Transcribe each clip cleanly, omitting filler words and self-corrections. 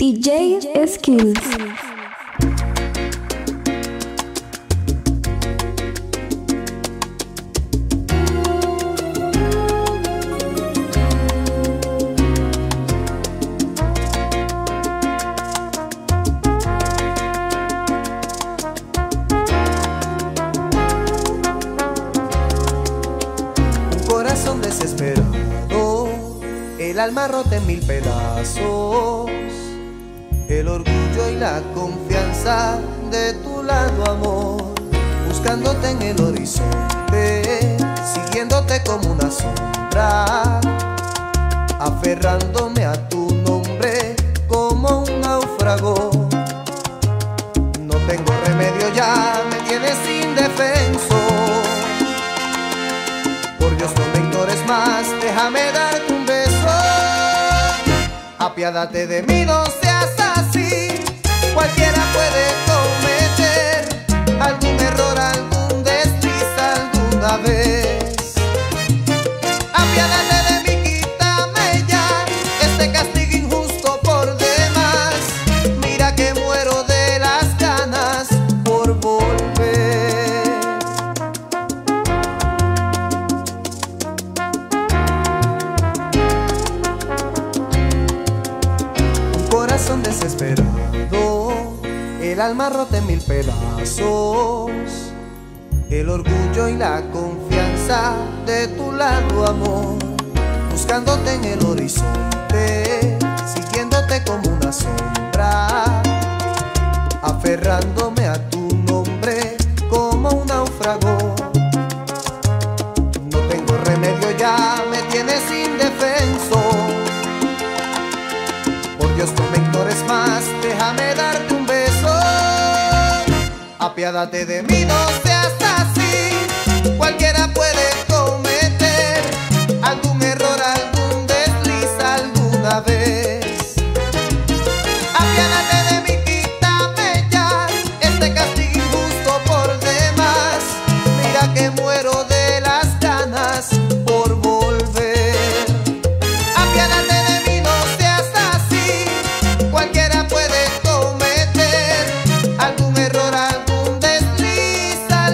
DJ Skills. Un corazón desesperado, el alma rota en mil pedazos, el orgullo y la confianza de tu lado, amor, buscándote en el horizonte, siguiéndote como una sombra, aferrándome a tu nombre como un náufrago. No tengo remedio, ya me tienes indefenso. Por Dios, no me ignores más, déjame darte un beso. Apiádate de mí, no seas así. Cualquiera puede cometer algún error, algún desliz alguna vez. Apiádate de mí, quítame ya este castigo injusto por demás. Mira que muero de las ganas por volver. Un corazón desesperado, el alma rota en mil pedazos, el orgullo y la confianza de tu lado, amor, buscándote en el horizonte, siguiéndote como una sombra, aferrándome a tu nombre como un náufrago. No tengo remedio, ya me tienes indefenso. Por Dios, no me ignores más, déjame darte un beso. Apiádate de mí, no seas así. Cualquiera puede cometer algún error, algún desliz alguna vez. Apiádate de mí, quítame ya este castigo injusto por demás. Mira que muero de las ganas por volver. Apiádate de mí, no seas así. Cualquiera puede cometer algún error, algún desliz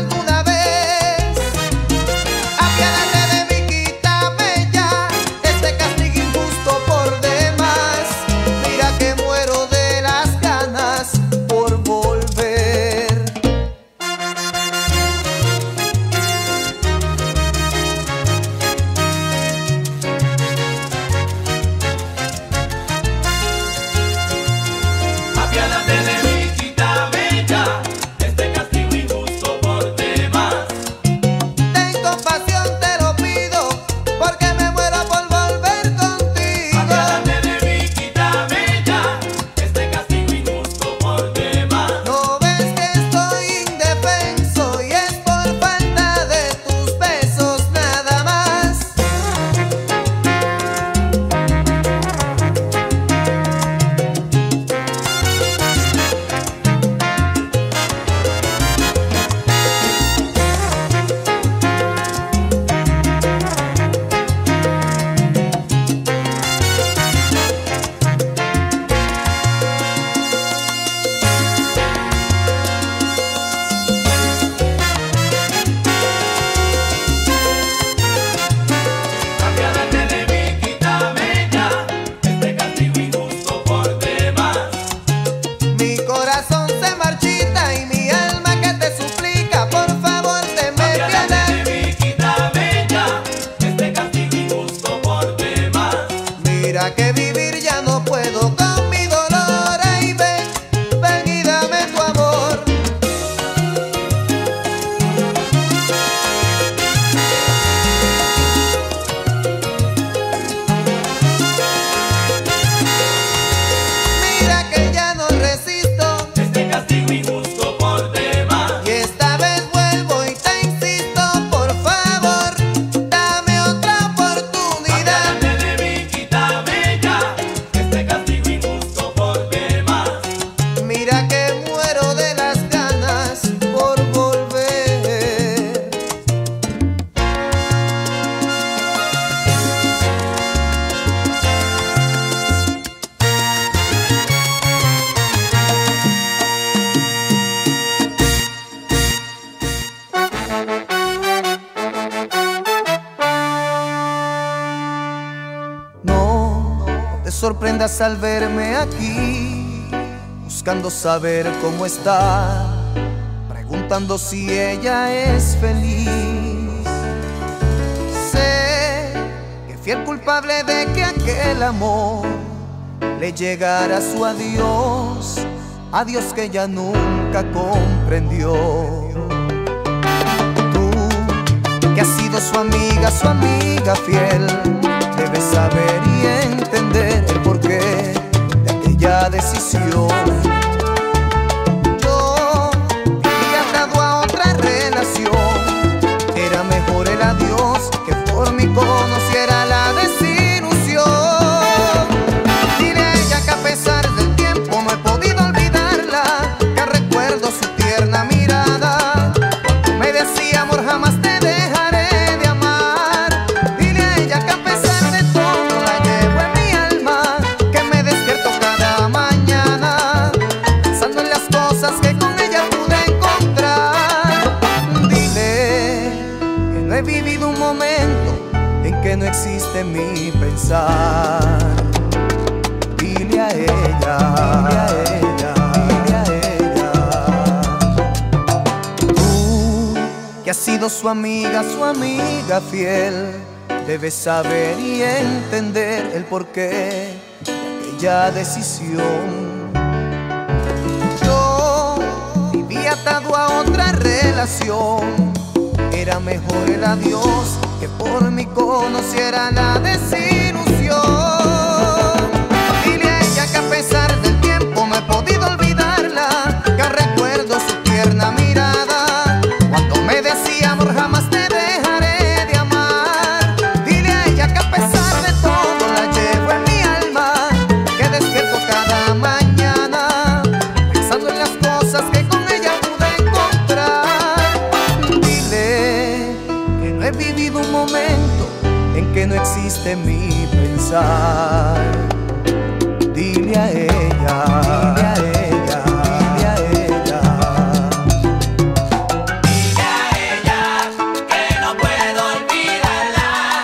llegas al verme aquí, buscando saber cómo está, preguntando si ella es feliz. Sé que fui el culpable de que aquel amor le llegara su adiós, adiós que ella nunca comprendió. Tú, que has sido su amiga fiel, debes saber y entender el porqué de aquella decisión. Yo vivía atado a otra relación, era mejor el adiós que por mí conociera la desilusión. Dile a ella que a pesar del tiempo no he podido olvidarla, que recuerdo su tierna mirada cuando me decía amor jamás te dejaré de amar. Dile a ella que a pesar de todo la llevo en mi alma, que me despierto cada mañana pensando en las cosas que con ella pude encontrar. Dile que no he vivido un momento en que no existe mi pensar. Dile a ella, dile a ella, dile a ella. Tú, que has sido su amiga fiel, debes saber y entender el porqué de aquella decisión. Yo vivía atado a otra relación, era mejor el adiós que por mí conociera la desilusión. Dile a ella que a pesar del tiempo no he podido olvidarla, que recuerdo su tierna mirada cuando me decía amor jamás te dejaré de amar. Dile a ella que a pesar de todo la llevo en mi alma, que despierto cada mañana pensando en las cosas que con ella pude encontrar. Dile que no he vivido un momento en que no existe mi pensar. Dile a ella, dile a ella, dile a ella. Dile a ella que no puedo olvidarla.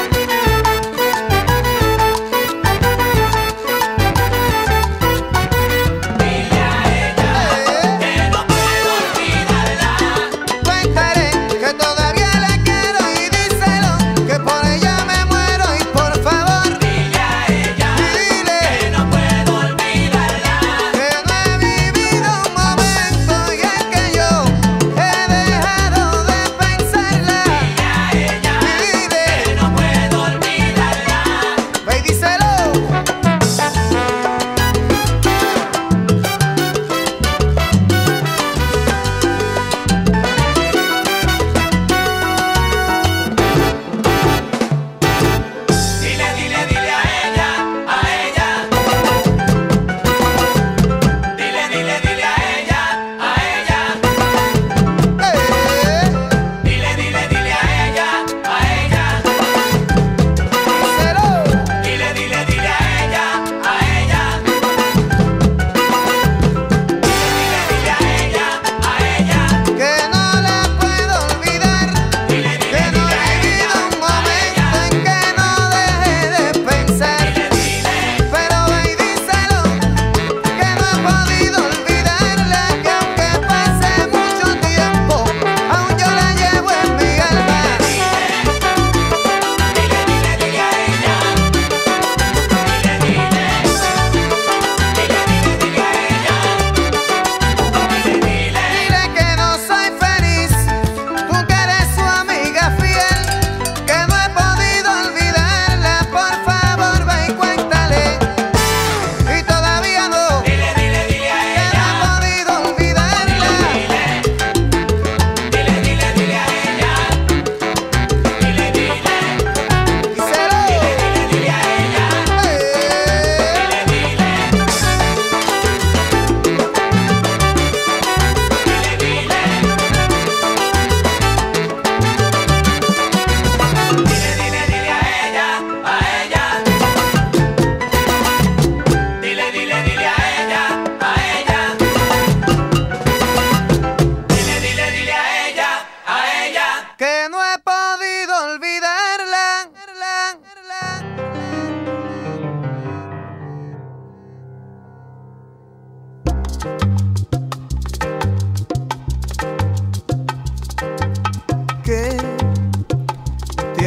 Dile a ella que no puedo olvidarla. Cuéntale que todavía la quiero y díselo, que por ella me muero y por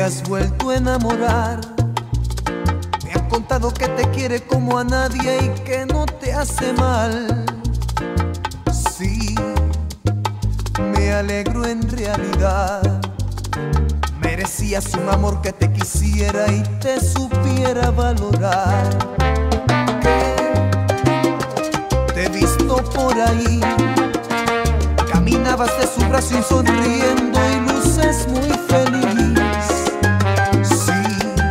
has vuelto a enamorar. Me han contado que te quiere como a nadie y que no te hace mal. Sí, me alegro en realidad. Merecías un amor que te quisiera y te supiera valorar. Que te he visto por ahí, caminabas de su brazo y sonriendo y luces muy feliz. Sí,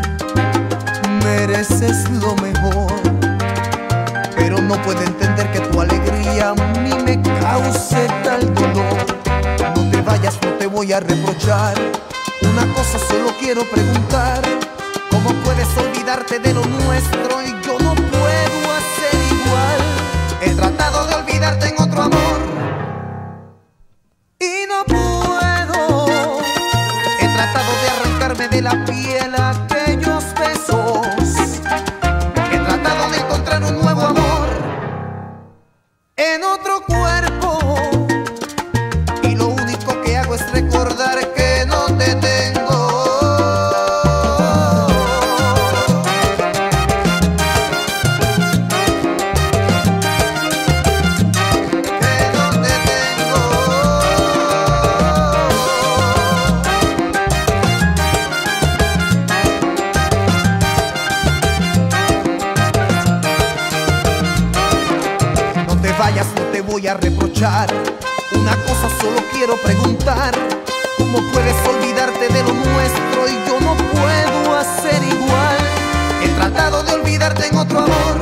mereces lo mejor, pero no puedo entender que tu alegría a mí me cause tal dolor. No te vayas, no te voy a reprochar. Una cosa solo quiero preguntar: ¿cómo puedes olvidarte de lo nuestro y yo no puedo hacer igual? He tratado de olvidarte en otro amor y no puedo. He tratado de arrancarme de la piel aquellos besos. He tratado de encontrar un nuevo amor en otro cuerpo, y lo único que hago es recordar que no te tengo. No te voy a reprochar. Una cosa solo quiero preguntar: ¿cómo puedes olvidarte de lo nuestro y yo no puedo hacer igual? He tratado de olvidarte en otro amor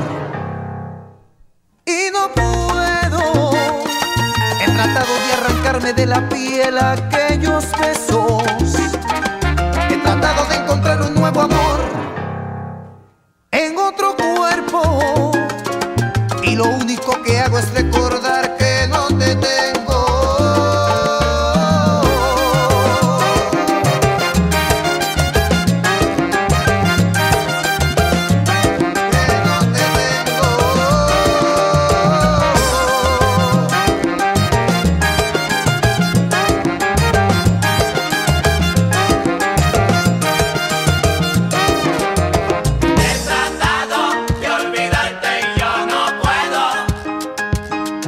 y no puedo. He tratado de arrancarme de la piel aquellos besos. He tratado de encontrar un nuevo amor en otro cuerpo, y lo único que hago es recordar que no te tengo. Que no te tengo. He tratado de olvidarte y yo no puedo.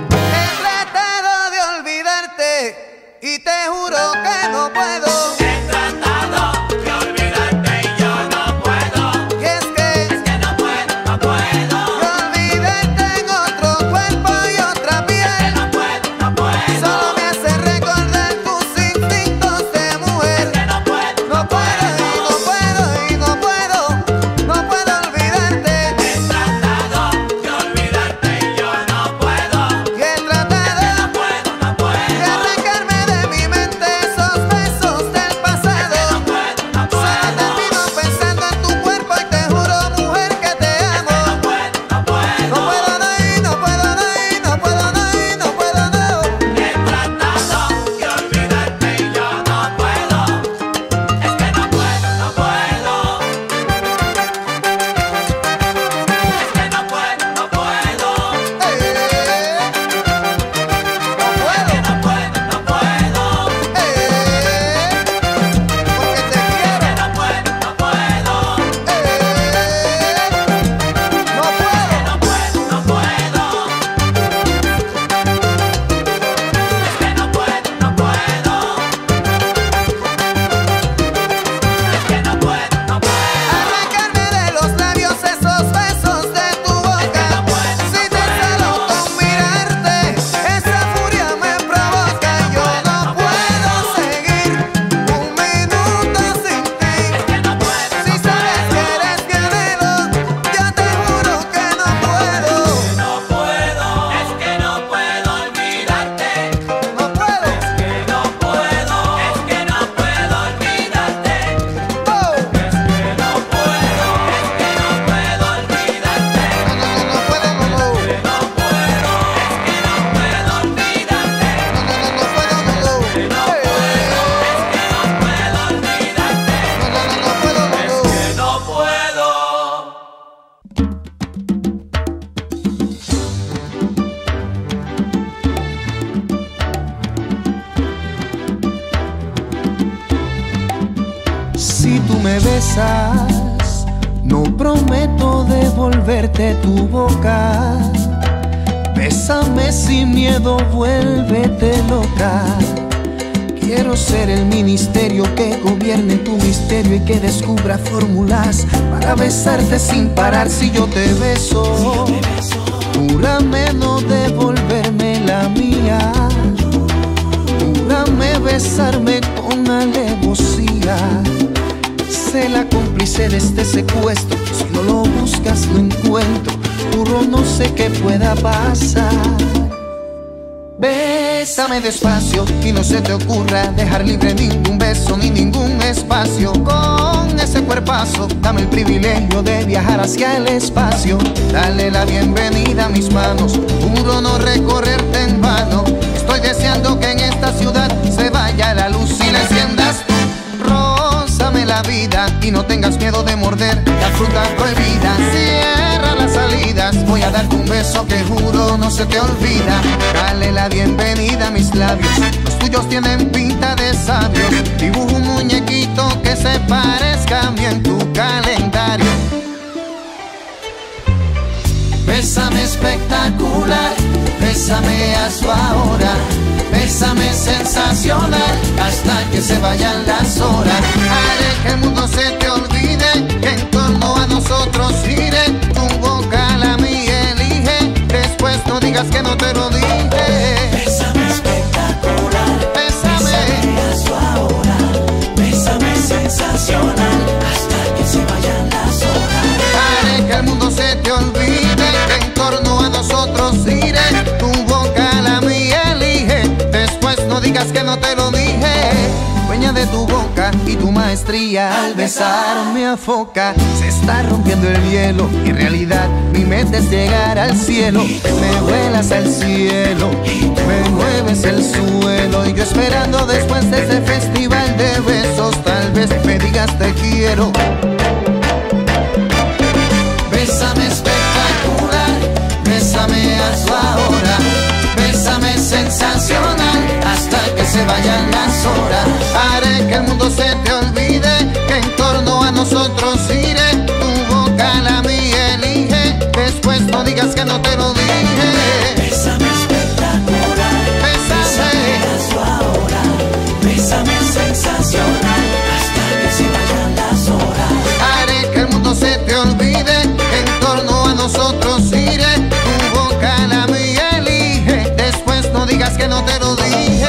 besas, no prometo devolverte tu boca. Bésame sin miedo, vuélvete loca. Quiero ser el ministerio que gobierne tu misterio y que descubra fórmulas para besarte sin parar. Si yo te beso, júrame no devolverme la mía. Júrame besarme con alevosía. Sé la cómplice de este secuestro. Si no lo buscas, lo encuentro. Juro no sé qué pueda pasar. Bésame despacio y no se te ocurra dejar libre ningún beso ni ningún espacio. Con ese cuerpazo dame el privilegio de viajar hacia el espacio. Dale la bienvenida a mis manos, juro no recorrerte en vano. Estoy deseando que en esta ciudad se vaya la luz y la enciendas tú. Rózame la vida y no tengas miedo de morder la fruta prohibida. Cierra las salidas, voy a darte un beso que juro no se te olvida. Dale la bienvenida a mis labios, los tuyos tienen pinta de sabios. Dibujo un muñequito que se parezca a mí en tu calendario. Bésame espectacular, bésame hazlo ahora. Bésame sensacional hasta que se vayan las horas. Haré que el mundo se te olvide, que en torno a nosotros gire. Tu boca la mía elige, después no digas que no te lo dije. Bésame espectacular, bésame hazlo ahora. Bésame sensacional hasta que se vayan las horas. Haré que el mundo se te olvide, que en torno a nosotros gire. Tu boca la mía elige, después no digas que no te lo dije. Dueña de tu boca y tu maestría al besar me afoca. Se está rompiendo el hielo y en realidad mi meta es llegar al cielo. Me vuelas al cielo, me mueves el suelo. Y yo esperando después de ese festival de besos, tal vez me digas te quiero. Bésame espectacular, bésame hazlo ahora. Bésame sensacional hasta que se vayan las horas. Haré que el mundo se te olvide, que en torno a nosotros gire. Tu boca la mía elige, después no digas que no te lo dije. Bésame espectacular, bésame hazlo ahora. Bésame sensacional hasta que se vayan las horas. Haré que el mundo se te olvide, que en torno a nosotros gire. Tu boca la mía elige, después no digas que no te lo dije.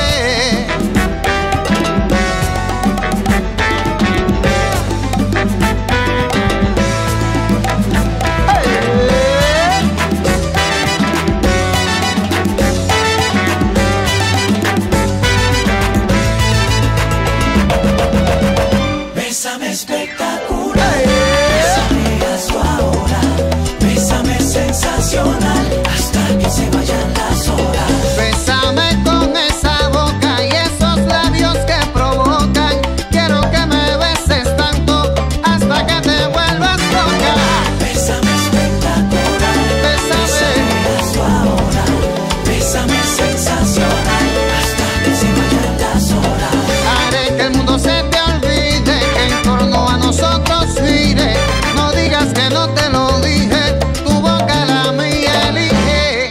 Bésame espectacular, bésame hazlo ahora. Bésame sensacional hasta que se vayan las horas. Bésame con esa boca y esos labios que provocan. Quiero que me beses tanto hasta que te vuelvas loca. Bésame espectacular, bésame hazlo ahora. Bésame sensacional hasta que se vayan las horas. Haré que el mundo se te olvide, que en torno a nosotros gire. No digas que no te lo dije, tu boca la mía elige.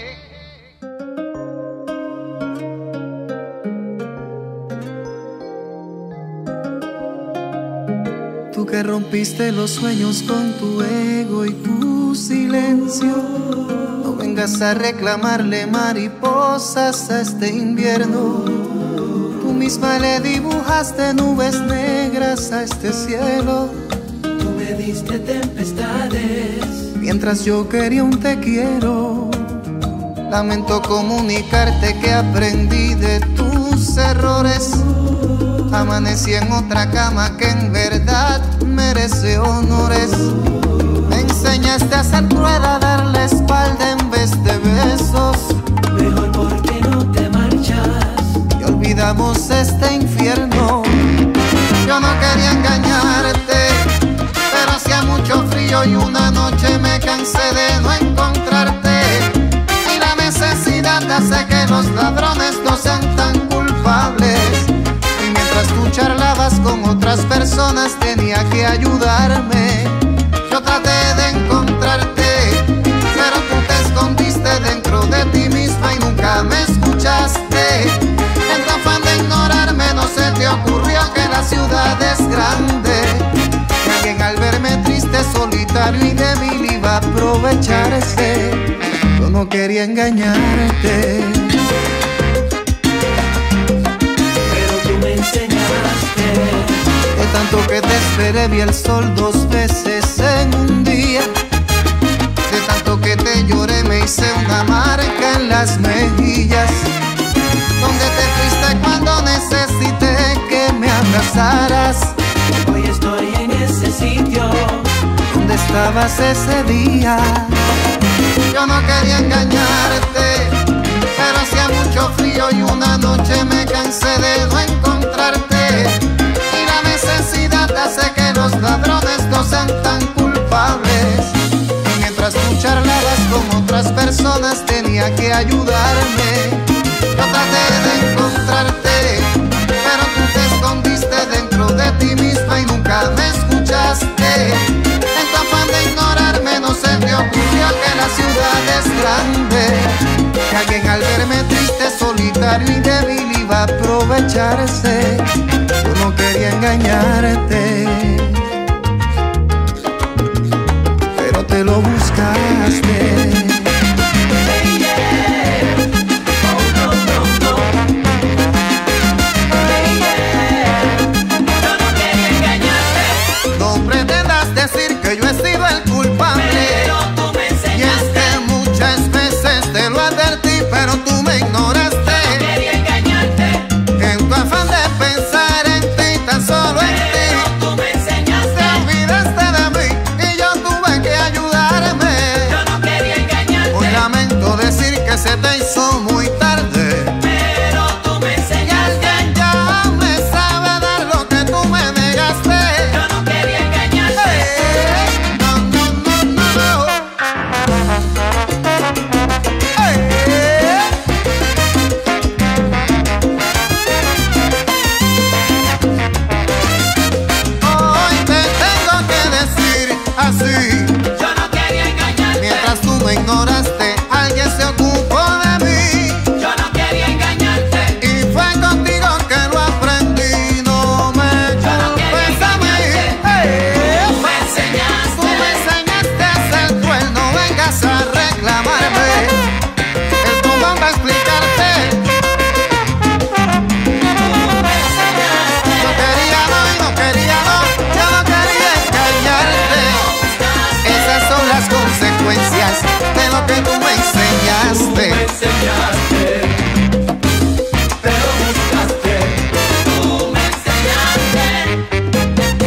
Tú que rompiste los sueños con tu ego y tu silencio, no vengas a reclamarle mariposas a este invierno. Tú misma le dibujaste nubes negras a este cielo. Tú me diste tempestades Mientras yo quería un te quiero. Lamento comunicarte que aprendí de tus errores. Amanecí en otra cama que en verdad merece honores. Me enseñaste a ser cruel, a dar la espalda en vez de besos. Mejor porque no te marchas. Y olvidamos este infierno. Yo no quería engañarte, pero hacía mucho frío y una noche me cansé de no encontrarte. Y la necesidad hace que los ladrones no sean tan culpables. Y mientras tú charlabas con otras personas, personas tenía que ayudarme. Yo traté de encontrarte, pero tú te escondiste dentro de ti misma y nunca me escuchaste. En tu afán de ignorarme no se te ocurrió que la ciudad es grande, que alguien al verme triste, solitario y débil iba a aprovecharse. Yo no quería engañarte, pero tú me enseñaste. de tanto que te esperé vi el sol 2 veces en un día. De tanto que te lloré me hice una marca en las mejillas. ¿Dónde te fuiste cuando necesité que me abrazaras? Hoy estoy en ese sitio. ¿Dónde estabas ese día? Yo no quería engañarte, pero hacía mucho frío y una noche me cansé de no encontrarte. Y la necesidad hace que los ladrones no sean tan culpables. Y mientras tú charlabas con otras personas tenía que ayudarme. Yo traté de encontrarte, pero tú te escondiste dentro de ti misma y nunca me escuchaste. En tu afán de ignorarme no se te ocurrió que la ciudad es grande, que alguien al verme triste, solitario y débil iba a aprovecharse. Yo no quería engañarte, pero te lo buscaste. Decir que yo he sido el culpable, Pero tú me enseñaste. y es que muchas veces te lo advertí, pero tú me ignoraste. No quería engañarte. En tu afán de pensar en ti, tan solo en Pero ti, tú me te enseñaste. olvidaste de mí y yo tuve que ayudarme. Yo no quería engañarte. Hoy lamento decir que se te hizo muy tarde, Pero tú me y enseñaste. alguien ya me sabe dar lo que tú me negaste. Yo no quería engañarte. No, no, no, no, no. Hoy te tengo que decir así. Yo no quería engañarte. Mientras tú me ignoraste, alguien se ocupó de mí. Yo no quería engañarte. Y fue contigo que lo aprendí. No me culpes a mí. Tú me Tú enseñaste. me enseñaste a ser cruel, no vengas a reclamarme. El tumbón va a explicarte. No quería no y no quería no, yo no quería engañarte. Esas son las consecuencias de lo que tú me enseñaste. Me enseñaste. Pero buscaste. Tú me enseñaste.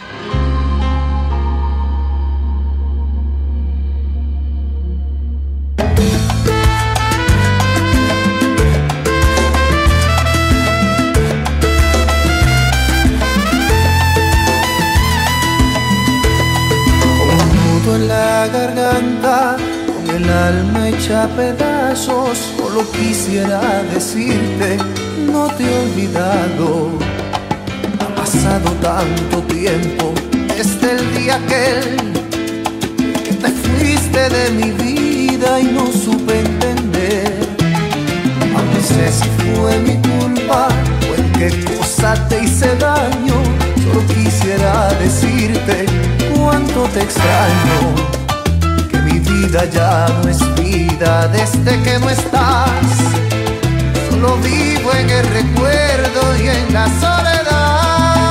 Con un nudo en la garganta, con el alma hecha pedazos, solo quisiera decirte, no te he olvidado. Ha pasado tanto tiempo desde el día aquel que te fuiste de mi vida y no supe entender. Aunque sé si fue mi culpa o en qué cosa te hice daño, solo quisiera decirte cuánto te extraño. Que mi vida ya no es vida desde que no estás. Solo vivo en el recuerdo y en la soledad.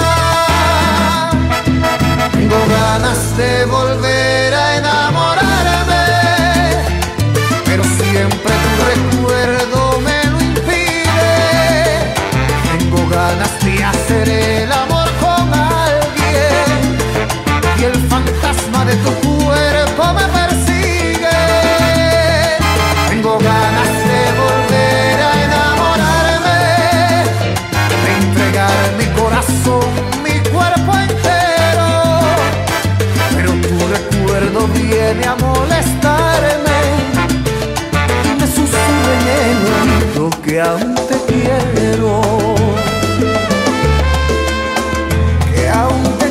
Tengo ganas de volver a enamorarme, pero siempre tu recuerdo me lo impide. Tengo ganas de hacer el amor con alguien y el fantasma de tu cuerpo me persigue. Tengo ganas de volver a enamorarme, de entregar mi corazón, mi cuerpo entero, pero tu recuerdo viene a molestarme y me susurra en el oído que aún te quiero, que aún te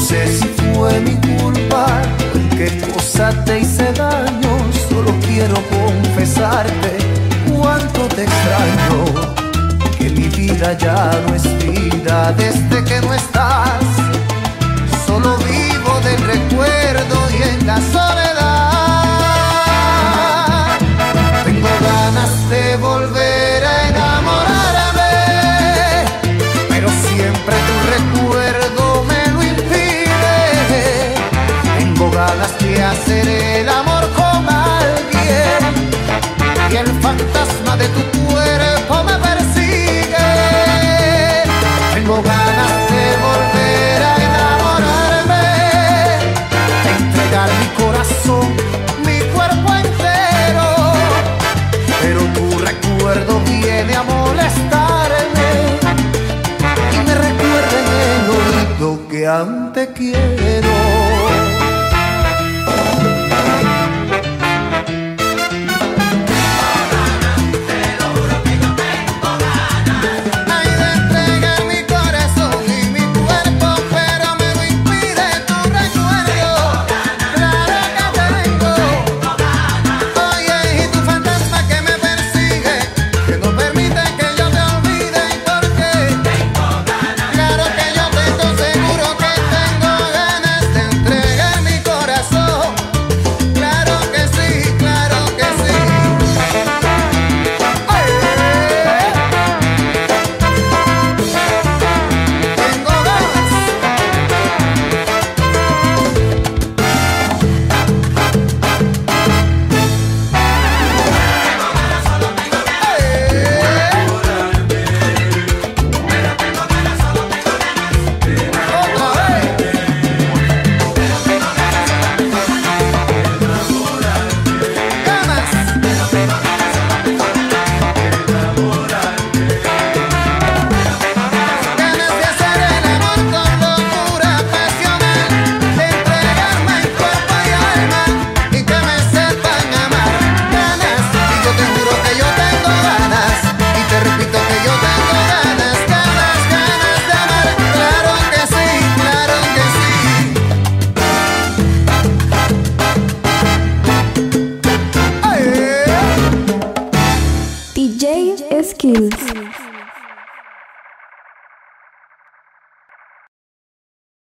sé si fue mi culpa o en qué cosa te hice daño. Solo quiero confesarte cuánto te extraño, que mi vida ya no es vida desde que no estás. Solo vivo del recuerdo y en la soledad. Tengo ganas de volver a enamorarme, pero siempre tu recuerdo me lo impide. Tengo ganas de hacer el amor con alguien y el fantasma de tu cuerpo me persigue. Tengo ganas de volver a enamorarme, de entregar mi corazón, mi cuerpo entero, pero tu recuerdo viene a molestarme y me recuerda en el oído que aún te quiero. DJ Skills.